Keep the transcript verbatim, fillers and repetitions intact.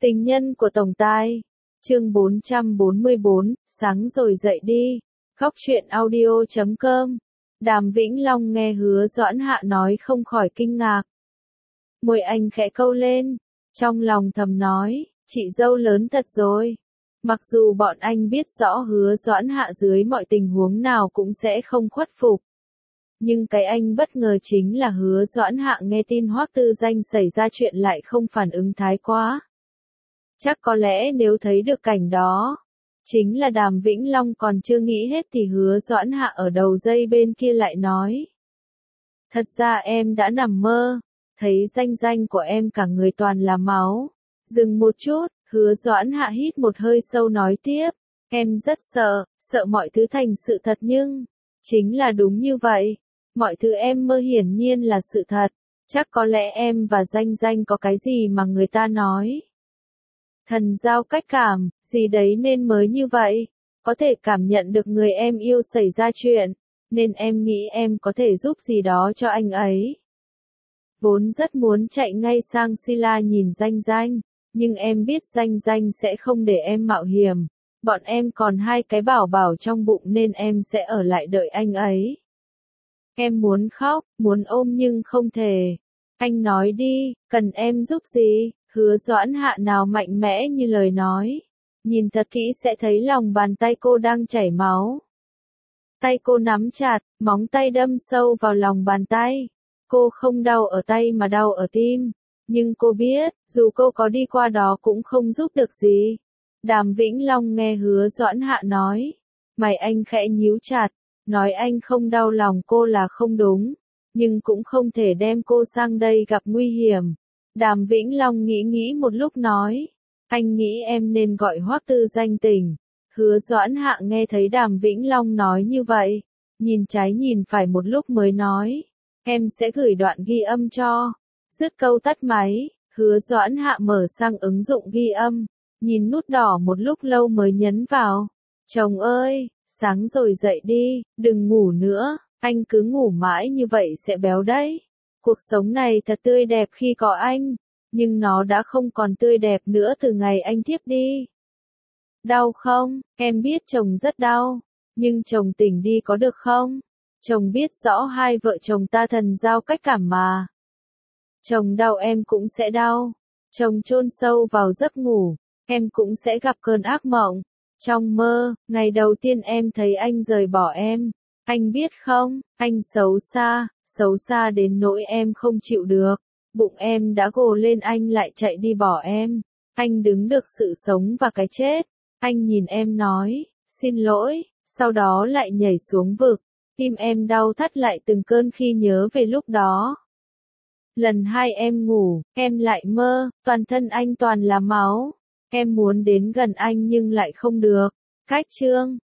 Tình nhân của Tổng Tài. Chương bốn trăm bốn mươi bốn, sáng rồi dậy đi. Góc truyện audio chấm com. Đàm Vĩnh Long nghe Hứa Doãn Hạ nói không khỏi kinh ngạc. Môi anh khẽ câu lên, trong lòng thầm nói, chị dâu lớn thật rồi. Mặc dù bọn anh biết rõ Hứa Doãn Hạ dưới mọi tình huống nào cũng sẽ không khuất phục. Nhưng cái anh bất ngờ chính là Hứa Doãn Hạ nghe tin Hoắc Tư Danh xảy ra chuyện lại không phản ứng thái quá. Chắc có lẽ nếu thấy được cảnh đó, chính là Đàm Vĩnh Long còn chưa nghĩ hết thì Hứa Doãn Hạ ở đầu dây bên kia lại nói. Thật ra em đã nằm mơ, thấy Danh Danh của em cả người toàn là máu. Dừng một chút, Hứa Doãn Hạ hít một hơi sâu nói tiếp, em rất sợ, sợ mọi thứ thành sự thật nhưng, chính là đúng như vậy. Mọi thứ em mơ hiển nhiên là sự thật, chắc có lẽ em và Danh Danh có cái gì mà người ta nói. Thần giao cách cảm, gì đấy nên mới như vậy, có thể cảm nhận được người em yêu xảy ra chuyện, nên em nghĩ em có thể giúp gì đó cho anh ấy. Vốn rất muốn chạy ngay sang Sila nhìn Danh Danh, nhưng em biết Danh Danh sẽ không để em mạo hiểm, bọn em còn hai cái bảo bảo trong bụng nên em sẽ ở lại đợi anh ấy. Em muốn khóc, muốn ôm nhưng không thể. Anh nói đi, cần em giúp gì? Hứa Doãn Hạ nào mạnh mẽ như lời nói. Nhìn thật kỹ sẽ thấy lòng bàn tay cô đang chảy máu. Tay cô nắm chặt, móng tay đâm sâu vào lòng bàn tay. Cô không đau ở tay mà đau ở tim. Nhưng cô biết, dù cô có đi qua đó cũng không giúp được gì. Đàm Vĩnh Long nghe Hứa Doãn Hạ nói. Mày anh khẽ nhíu chặt. Nói anh không đau lòng cô là không đúng. Nhưng cũng không thể đem cô sang đây gặp nguy hiểm. Đàm Vĩnh Long nghĩ nghĩ một lúc nói. Anh nghĩ em nên gọi Hoắc Tư Danh tỉnh. Hứa Doãn Hạ nghe thấy Đàm Vĩnh Long nói như vậy. Nhìn trái nhìn phải một lúc mới nói. Em sẽ gửi đoạn ghi âm cho. Dứt câu tắt máy. Hứa Doãn Hạ mở sang ứng dụng ghi âm. Nhìn nút đỏ một lúc lâu mới nhấn vào. Chồng ơi, sáng rồi dậy đi, đừng ngủ nữa. Anh cứ ngủ mãi như vậy sẽ béo đấy. Cuộc sống này thật tươi đẹp khi có anh, nhưng nó đã không còn tươi đẹp nữa từ ngày anh thiếp đi. Đau không? Em biết chồng rất đau, nhưng chồng tỉnh đi có được không? Chồng biết rõ hai vợ chồng ta thần giao cách cảm mà. Chồng đau em cũng sẽ đau. Chồng chôn sâu vào giấc ngủ, em cũng sẽ gặp cơn ác mộng. Trong mơ, ngày đầu tiên em thấy anh rời bỏ em. Anh biết không, anh xấu xa, xấu xa đến nỗi em không chịu được. Bụng em đã gồ lên anh lại chạy đi bỏ em. Anh đứng được sự sống và cái chết. Anh nhìn em nói, xin lỗi, sau đó lại nhảy xuống vực. Tim em đau thắt lại từng cơn khi nhớ về lúc đó. Lần hai em ngủ, em lại mơ, toàn thân anh toàn là máu. Em muốn đến gần anh nhưng lại không được. Cách chương